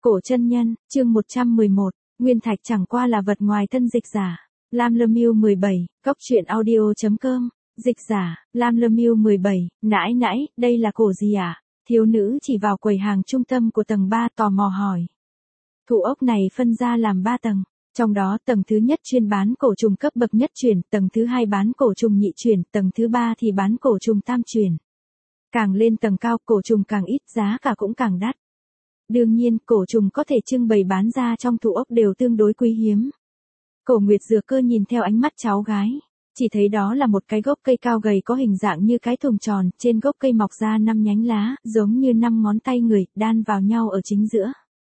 Cổ chân nhân, chương 111, Nguyên Thạch chẳng qua là vật ngoài thân dịch giả. Lam Lâm Miêu 17, Cóc truyện audio.com, dịch giả, Lam Lâm Miêu 17, nãi nãi, đây là cổ gì à? Thiếu nữ chỉ vào quầy hàng trung tâm của tầng 3 tò mò hỏi. Thủ ốc này phân ra làm 3 tầng. Trong đó tầng thứ nhất chuyên bán cổ trùng cấp bậc nhất truyền, tầng thứ hai bán cổ trùng nhị truyền, tầng thứ ba thì bán cổ trùng tam truyền. Càng lên tầng cao cổ trùng càng ít, giá cả cũng càng đắt. Đương nhiên, cổ trùng có thể trưng bày bán ra trong thủ ốc đều tương đối quý hiếm. Cổ Nguyệt Dược Cơ nhìn theo ánh mắt cháu gái, chỉ thấy đó là một cái gốc cây cao gầy có hình dạng như cái thùng tròn, trên gốc cây mọc ra 5 nhánh lá, giống như 5 ngón tay người, đan vào nhau ở chính giữa.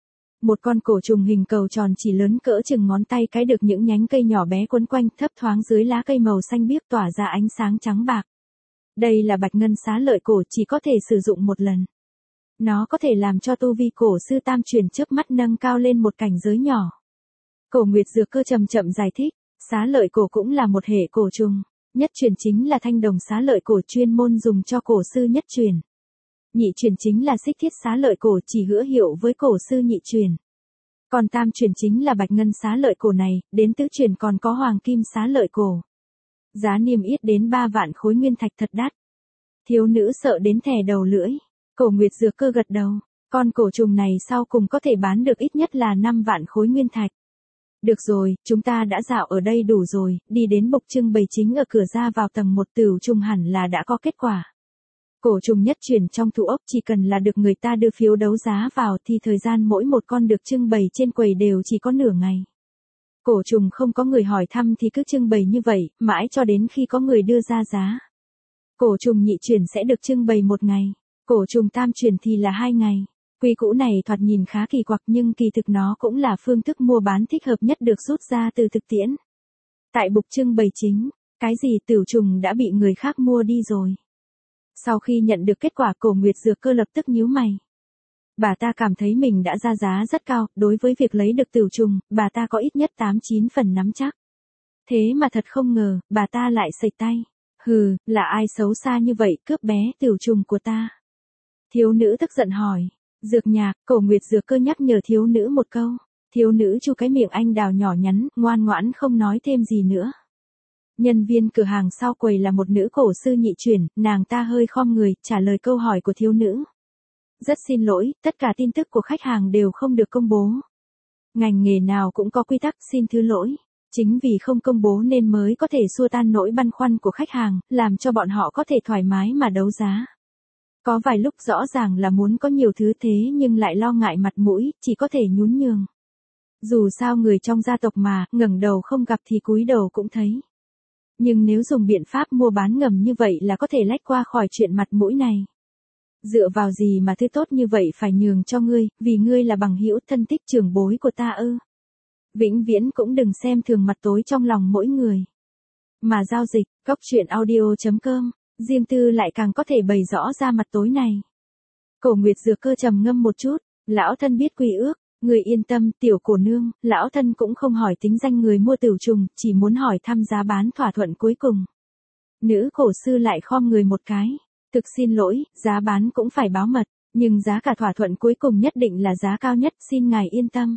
Một con cổ trùng hình cầu tròn chỉ lớn cỡ chừng ngón tay cái được những nhánh cây nhỏ bé quấn quanh, thấp thoáng dưới lá cây màu xanh biếc tỏa ra ánh sáng trắng bạc. Đây là bạch ngân xá lợi cổ, chỉ có thể sử dụng một lần. Nó có thể làm cho tu vi cổ sư tam truyền chớp mắt nâng cao lên một cảnh giới nhỏ. Cổ Nguyệt Dược Cơ chậm chậm giải thích, xá lợi cổ cũng là một hệ cổ trùng. Nhất truyền chính là thanh đồng xá lợi cổ, chuyên môn dùng cho cổ sư nhất truyền. Nhị truyền chính là xích thiết xá lợi cổ, chỉ hữu hiệu với cổ sư nhị truyền. Còn tam truyền chính là bạch ngân xá lợi cổ này, đến tứ truyền còn có hoàng kim xá lợi cổ. Giá niêm yết đến 3 vạn khối nguyên thạch, thật đắt. Thiếu nữ sợ đến thè đầu lưỡi. Cổ Nguyệt Dược Cơ gật đầu, con cổ trùng này sau cùng có thể bán được ít nhất là 5 vạn khối nguyên thạch. Được rồi, chúng ta đã dạo ở đây đủ rồi, đi đến bục trưng bày chính ở cửa ra vào tầng 1 tửu trùng hẳn là đã có kết quả. Cổ trùng nhất truyền trong thủ ốc chỉ cần là được người ta đưa phiếu đấu giá vào thì thời gian mỗi một con được trưng bày trên quầy đều chỉ có nửa ngày. Cổ trùng không có người hỏi thăm thì cứ trưng bày như vậy, mãi cho đến khi có người đưa ra giá. Cổ trùng nhị truyền sẽ được trưng bày 1 ngày, cổ trùng tam truyền thì là 2 ngày. Quy củ này thoạt nhìn khá kỳ quặc nhưng kỳ thực nó cũng là phương thức mua bán thích hợp nhất được rút ra từ thực tiễn. Tại bục trưng bày chính, cái gì tửu trùng đã bị người khác mua đi rồi. Sau khi nhận được kết quả, Cổ Nguyệt Dược Cơ lập tức nhíu mày. Bà ta cảm thấy mình đã ra giá rất cao, đối với việc lấy được tửu trùng, bà ta có ít nhất 8-9 phần nắm chắc. Thế mà thật không ngờ, bà ta lại xệch tay. Hừ, là ai xấu xa như vậy cướp bé tửu trùng của ta? Thiếu nữ tức giận hỏi. Dược nhạc, Cổ Nguyệt Dược Cơ nhắc nhở thiếu nữ một câu. Thiếu nữ chu cái miệng anh đào nhỏ nhắn, ngoan ngoãn không nói thêm gì nữa. Nhân viên cửa hàng sau quầy là một nữ cổ sư nhị truyền, nàng ta hơi khom người, trả lời câu hỏi của thiếu nữ. Rất xin lỗi, tất cả tin tức của khách hàng đều không được công bố. Ngành nghề nào cũng có quy tắc, xin thứ lỗi. Chính vì không công bố nên mới có thể xua tan nỗi băn khoăn của khách hàng, làm cho bọn họ có thể thoải mái mà đấu giá. Có vài lúc rõ ràng là muốn có nhiều thứ thế nhưng lại lo ngại mặt mũi, chỉ có thể nhún nhường. Dù sao người trong gia tộc mà, ngẩng đầu không gặp thì cúi đầu cũng thấy. Nhưng nếu dùng biện pháp mua bán ngầm như vậy là có thể lách qua khỏi chuyện mặt mũi này. Dựa vào gì mà thứ tốt như vậy phải nhường cho ngươi, vì ngươi là bằng hữu thân thích trưởng bối của ta ư? Vĩnh viễn cũng đừng xem thường mặt tối trong lòng mỗi người. Mà giao dịch, Cóc truyện audio.com, riêng tư lại càng có thể bày rõ ra mặt tối này. Cổ Nguyệt Dược Cơ trầm ngâm một chút, lão thân biết quy ước, người yên tâm, tiểu cổ nương, lão thân cũng không hỏi tính danh người mua tửu trùng, chỉ muốn hỏi thăm giá bán thỏa thuận cuối cùng. Nữ cổ sư lại khom người một cái, thực xin lỗi, giá bán cũng phải báo mật, nhưng giá cả thỏa thuận cuối cùng nhất định là giá cao nhất, xin ngài yên tâm.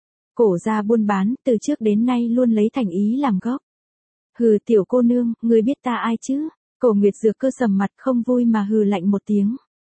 Cổ gia buôn bán, từ trước đến nay luôn lấy thành ý làm gốc. Hừ, tiểu cô nương, người biết ta ai chứ? Cổ Nguyệt Dược Cơ sầm mặt không vui mà hừ lạnh một tiếng.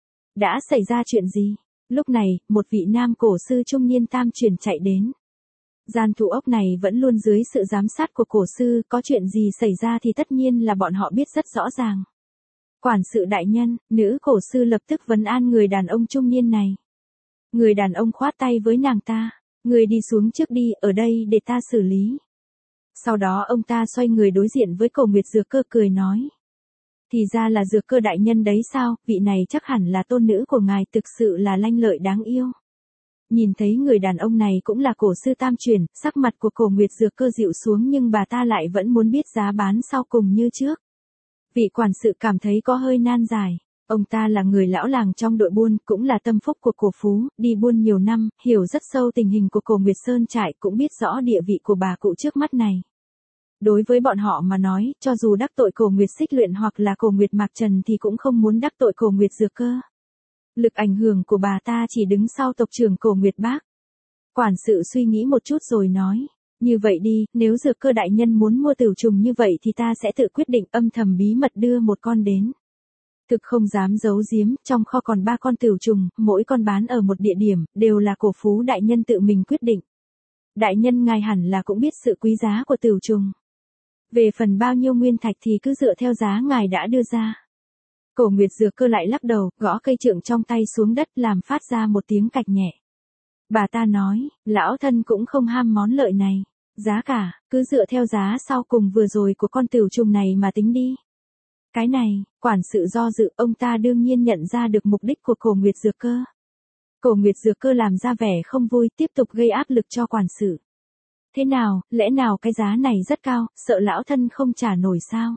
Đã xảy ra chuyện gì? Lúc này, một vị nam cổ sư trung niên tam truyền chạy đến. Gian thủ ốc này vẫn luôn dưới sự giám sát của cổ sư, có chuyện gì xảy ra thì tất nhiên là bọn họ biết rất rõ ràng. Quản sự đại nhân, nữ cổ sư lập tức vấn an người đàn ông trung niên này. Người đàn ông khoát tay với nàng ta. Người đi xuống trước đi, ở đây để ta xử lý. Sau đó ông ta xoay người đối diện với Cổ Nguyệt Dược Cơ cười nói. Thì ra là Dược Cơ đại nhân đấy sao, vị này chắc hẳn là tôn nữ của ngài, thực sự là lanh lợi đáng yêu. Nhìn thấy người đàn ông này cũng là cổ sư tam truyền, sắc mặt của Cổ Nguyệt Dược Cơ dịu xuống nhưng bà ta lại vẫn muốn biết giá bán sau cùng như trước. Vị quản sự cảm thấy có hơi nan giải. Ông ta là người lão làng trong đội buôn, cũng là tâm phúc của cổ phú, đi buôn nhiều năm, hiểu rất sâu tình hình của Cổ Nguyệt Sơn Trại, cũng biết rõ địa vị của bà cụ trước mắt này. Đối với bọn họ mà nói, cho dù đắc tội Cổ Nguyệt Xích Luyện hoặc là Cổ Nguyệt Mạc Trần thì cũng không muốn đắc tội Cổ Nguyệt Dược Cơ. Lực ảnh hưởng của bà ta chỉ đứng sau tộc trưởng Cổ Nguyệt Bác. Quản sự suy nghĩ một chút rồi nói, như vậy đi, nếu Dược Cơ đại nhân muốn mua tửu trùng như vậy thì ta sẽ tự quyết định âm thầm bí mật đưa một con đến. Thực không dám giấu giếm, trong kho còn 3 con tửu trùng, mỗi con bán ở một địa điểm, đều là Cổ Phú đại nhân tự mình quyết định. Đại nhân ngài hẳn là cũng biết sự quý giá của tửu trùng. Về phần bao nhiêu nguyên thạch thì cứ dựa theo giá ngài đã đưa ra. Cổ Nguyệt Dược Cơ lại lắc đầu, gõ cây trượng trong tay xuống đất làm phát ra một tiếng cạch nhẹ. Bà ta nói, lão thân cũng không ham món lợi này. Giá cả, cứ dựa theo giá sau cùng vừa rồi của con tửu trùng này mà tính đi. Cái này, quản sự do dự, ông ta đương nhiên nhận ra được mục đích của Cổ Nguyệt Dược Cơ. Cổ Nguyệt Dược Cơ làm ra vẻ không vui, tiếp tục gây áp lực cho quản sự. Thế nào, lẽ nào cái giá này rất cao, sợ lão thân không trả nổi sao?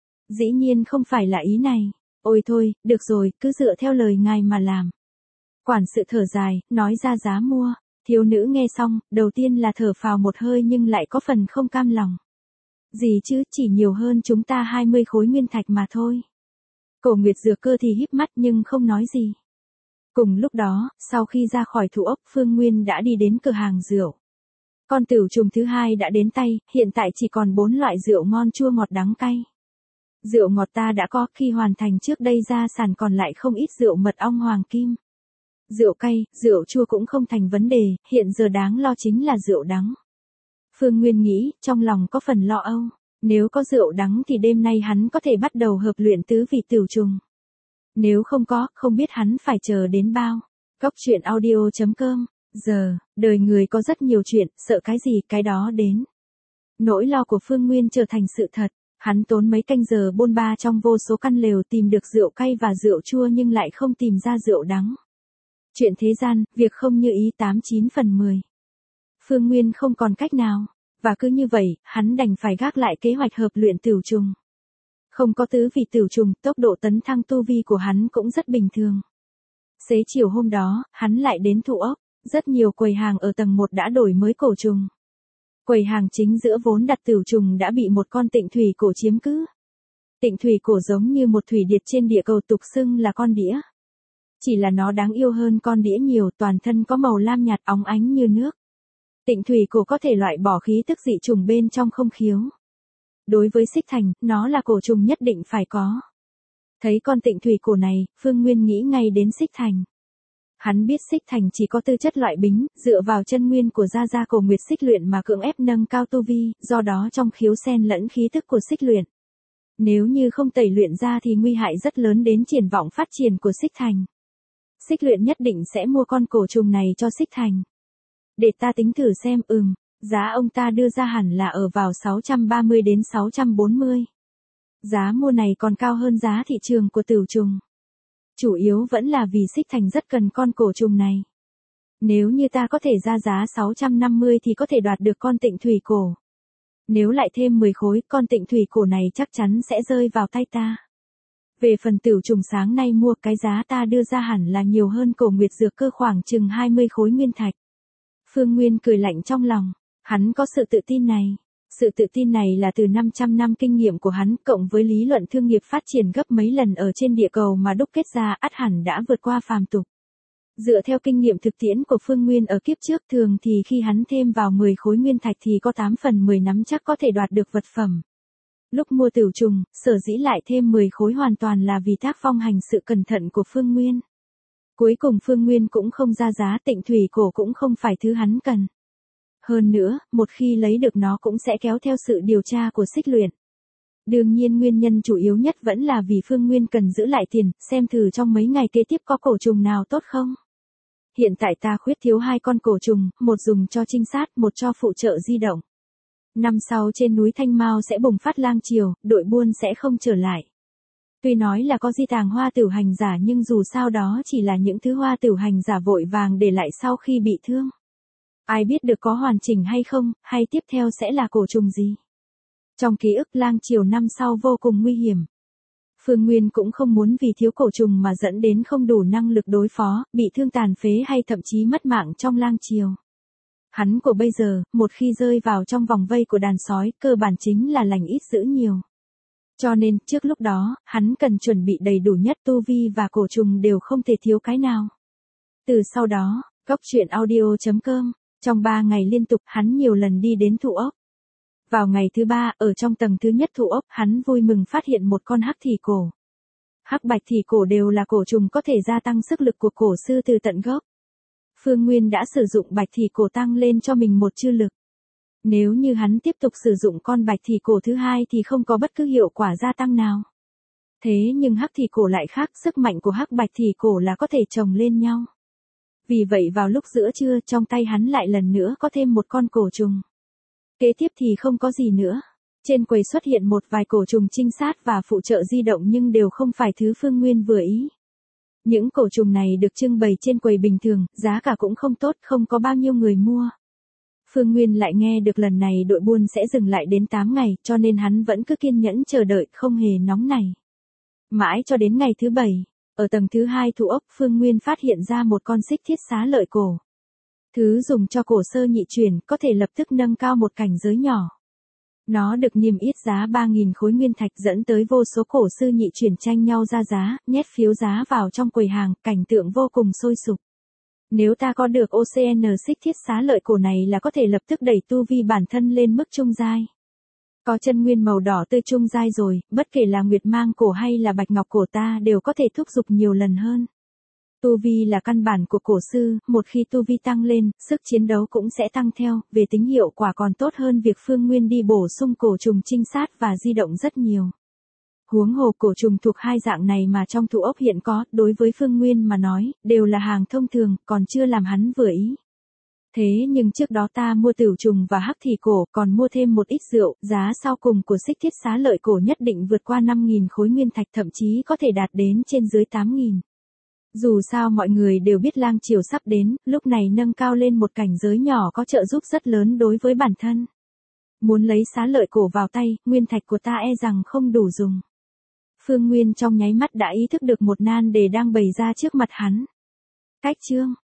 Dĩ nhiên không phải là ý này. Ôi thôi, được rồi, cứ dựa theo lời ngài mà làm. Quản sự thở dài, nói ra giá mua. Thiếu nữ nghe xong, đầu tiên là thở phào một hơi nhưng lại có phần không cam lòng. Gì chứ, chỉ nhiều hơn chúng ta 20 khối nguyên thạch mà thôi. Cổ Nguyệt Dược Cơ thì híp mắt nhưng không nói gì. Cùng lúc đó, sau khi ra khỏi thủ ốc, Phương Nguyên đã đi đến cửa hàng rượu. Con tửu trùng thứ hai đã đến tay, hiện tại chỉ còn 4 loại rượu ngon chua ngọt đắng cay. Rượu ngọt ta đã có, khi hoàn thành trước đây ra sàn còn lại không ít rượu mật ong hoàng kim. Rượu cay, rượu chua cũng không thành vấn đề, hiện giờ đáng lo chính là rượu đắng. Phương Nguyên nghĩ, trong lòng có phần lo âu. Nếu có rượu đắng thì đêm nay hắn có thể bắt đầu hợp luyện tứ vị tửu trùng. Nếu không có, không biết hắn phải chờ đến bao. Góc truyện audio.com. Giờ, đời người có rất nhiều chuyện, sợ cái gì cái đó đến. Nỗi lo của Phương Nguyên trở thành sự thật. Hắn tốn mấy canh giờ bôn ba trong vô số căn lều tìm được rượu cay và rượu chua nhưng lại không tìm ra rượu đắng. Chuyện thế gian, việc không như ý 89 phần 10. Phương Nguyên không còn cách nào. Và cứ như vậy, hắn đành phải gác lại kế hoạch hợp luyện tửu trùng. Không có tứ vị tửu trùng, tốc độ tấn thăng tu vi của hắn cũng rất bình thường. Xế chiều hôm đó, hắn lại đến thủ ốc. Rất nhiều quầy hàng ở tầng 1 đã đổi mới cổ trùng. Quầy hàng chính giữa vốn đặt tửu trùng đã bị một con tịnh thủy cổ chiếm cứ. Tịnh thủy cổ giống như một thủy điệt trên địa cầu tục xưng là con đĩa. Chỉ là nó đáng yêu hơn con đĩa nhiều, toàn thân có màu lam nhạt óng ánh như nước. Tịnh thủy cổ có thể loại bỏ khí tức dị trùng bên trong không khiếu. Đối với xích thành, nó là cổ trùng nhất định phải có. Thấy con tịnh thủy cổ này, Phương Nguyên nghĩ ngay đến xích thành. Hắn biết xích thành chỉ có tư chất loại bính, dựa vào chân nguyên của gia gia Cổ Nguyệt xích luyện mà cưỡng ép nâng cao tu vi, do đó trong khiếu xen lẫn khí tức của xích luyện. Nếu như không tẩy luyện ra thì nguy hại rất lớn đến triển vọng phát triển của xích thành. Xích luyện nhất định sẽ mua con cổ trùng này cho xích thành. Để ta tính thử xem, giá ông ta đưa ra hẳn là ở vào 630 đến 640. Giá mua này còn cao hơn giá thị trường của tửu trùng. Chủ yếu vẫn là vì xích thành rất cần con cổ trùng này. Nếu như ta có thể ra giá 650 thì có thể đoạt được con tịnh thủy cổ. Nếu lại thêm 10 khối, con tịnh thủy cổ này chắc chắn sẽ rơi vào tay ta. Về phần tửu trùng sáng nay mua, cái giá ta đưa ra hẳn là nhiều hơn Cổ Nguyệt Dược Cơ khoảng chừng 20 khối nguyên thạch. Phương Nguyên cười lạnh trong lòng, hắn có sự tự tin này. Sự tự tin này là từ 500 năm kinh nghiệm của hắn cộng với lý luận thương nghiệp phát triển gấp mấy lần ở trên địa cầu mà đúc kết ra, ắt hẳn đã vượt qua phàm tục. Dựa theo kinh nghiệm thực tiễn của Phương Nguyên ở kiếp trước, thường thì khi hắn thêm vào 10 khối nguyên thạch thì có 8 phần 10 nắm chắc có thể đoạt được vật phẩm. Lúc mua tửu trùng, sở dĩ lại thêm 10 khối hoàn toàn là vì tác phong hành sự cẩn thận của Phương Nguyên. Cuối cùng Phương Nguyên cũng không ra giá, tịnh thủy cổ cũng không phải thứ hắn cần. Hơn nữa, một khi lấy được nó cũng sẽ kéo theo sự điều tra của xích luyện. Đương nhiên nguyên nhân chủ yếu nhất vẫn là vì Phương Nguyên cần giữ lại tiền, xem thử trong mấy ngày kế tiếp có cổ trùng nào tốt không. Hiện tại ta khuyết thiếu 2 con cổ trùng, một dùng cho trinh sát, một cho phụ trợ di động. Năm sau trên núi Thanh Mao sẽ bùng phát lang triều, đội buôn sẽ không trở lại. Tuy nói là có di tàng hoa tửu hành giả nhưng dù sao đó chỉ là những thứ hoa tửu hành giả vội vàng để lại sau khi bị thương. Ai biết được có hoàn chỉnh hay không, hay tiếp theo sẽ là cổ trùng gì. Trong ký ức lang triều năm sau vô cùng nguy hiểm. Phương Nguyên cũng không muốn vì thiếu cổ trùng mà dẫn đến không đủ năng lực đối phó, bị thương tàn phế hay thậm chí mất mạng trong lang triều. Hắn của bây giờ, một khi rơi vào trong vòng vây của đàn sói, cơ bản chính là lành ít dữ nhiều. Cho nên, trước lúc đó, hắn cần chuẩn bị đầy đủ nhất, tu vi và cổ trùng đều không thể thiếu cái nào. Từ sau đó, góc truyện audio.com Trong 3 ngày liên tục hắn nhiều lần đi đến thụ ốc. Vào ngày thứ 3, ở trong tầng thứ nhất thụ ốc, hắn vui mừng phát hiện một con hắc thị cổ. Hắc bạch thị cổ đều là cổ trùng có thể gia tăng sức lực của cổ sư từ tận gốc. Phương Nguyên đã sử dụng bạch thị cổ tăng lên cho mình một chư lực. Nếu như hắn tiếp tục sử dụng con bạch thị cổ thứ hai thì không có bất cứ hiệu quả gia tăng nào. Thế nhưng hắc thị cổ lại khác, sức mạnh của hắc bạch thị cổ là có thể chồng lên nhau. Vì vậy vào lúc giữa trưa trong tay hắn lại lần nữa có thêm một con cổ trùng. Kế tiếp thì không có gì nữa. Trên quầy xuất hiện một vài cổ trùng trinh sát và phụ trợ di động nhưng đều không phải thứ Phương Nguyên vừa ý. Những cổ trùng này được trưng bày trên quầy bình thường, giá cả cũng không tốt, không có bao nhiêu người mua. Phương Nguyên lại nghe được lần này đội buôn sẽ dừng lại đến 8 ngày, cho nên hắn vẫn cứ kiên nhẫn chờ đợi, không hề nóng nảy. Mãi cho đến ngày thứ 7, ở tầng thứ 2 thụ ốc, Phương Nguyên phát hiện ra một con xích thiết xá lợi cổ. Thứ dùng cho cổ sơ nhị chuyển, có thể lập tức nâng cao một cảnh giới nhỏ. Nó được niêm yết giá 3.000 khối nguyên thạch, dẫn tới vô số cổ sư nhị chuyển tranh nhau ra giá, nhét phiếu giá vào trong quầy hàng, cảnh tượng vô cùng sôi sục. Nếu ta có được OCN xích thiết xá lợi cổ này là có thể lập tức đẩy tu vi bản thân lên mức trung giai. Có chân nguyên màu đỏ tươi trung giai rồi, bất kể là nguyệt mang cổ hay là bạch ngọc cổ ta đều có thể thúc giục nhiều lần hơn. Tu vi là căn bản của cổ sư, một khi tu vi tăng lên, sức chiến đấu cũng sẽ tăng theo, về tính hiệu quả còn tốt hơn việc Phương Nguyên đi bổ sung cổ trùng trinh sát và di động rất nhiều. Huống hồ cổ trùng thuộc hai dạng này mà trong thụ ốc hiện có, đối với Phương Nguyên mà nói, đều là hàng thông thường, còn chưa làm hắn vừa ý. Thế nhưng trước đó ta mua tửu trùng và hắc thị cổ, còn mua thêm một ít rượu, giá sau cùng của xích thiết xá lợi cổ nhất định vượt qua 5.000 khối nguyên thạch, thậm chí có thể đạt đến trên dưới 8.000. Dù sao mọi người đều biết lang chiều sắp đến, lúc này nâng cao lên một cảnh giới nhỏ có trợ giúp rất lớn đối với bản thân. Muốn lấy xá lợi cổ vào tay, nguyên thạch của ta e rằng không đủ dùng. Phương Nguyên trong nháy mắt đã ý thức được một nan đề đang bày ra trước mặt hắn. Cách chương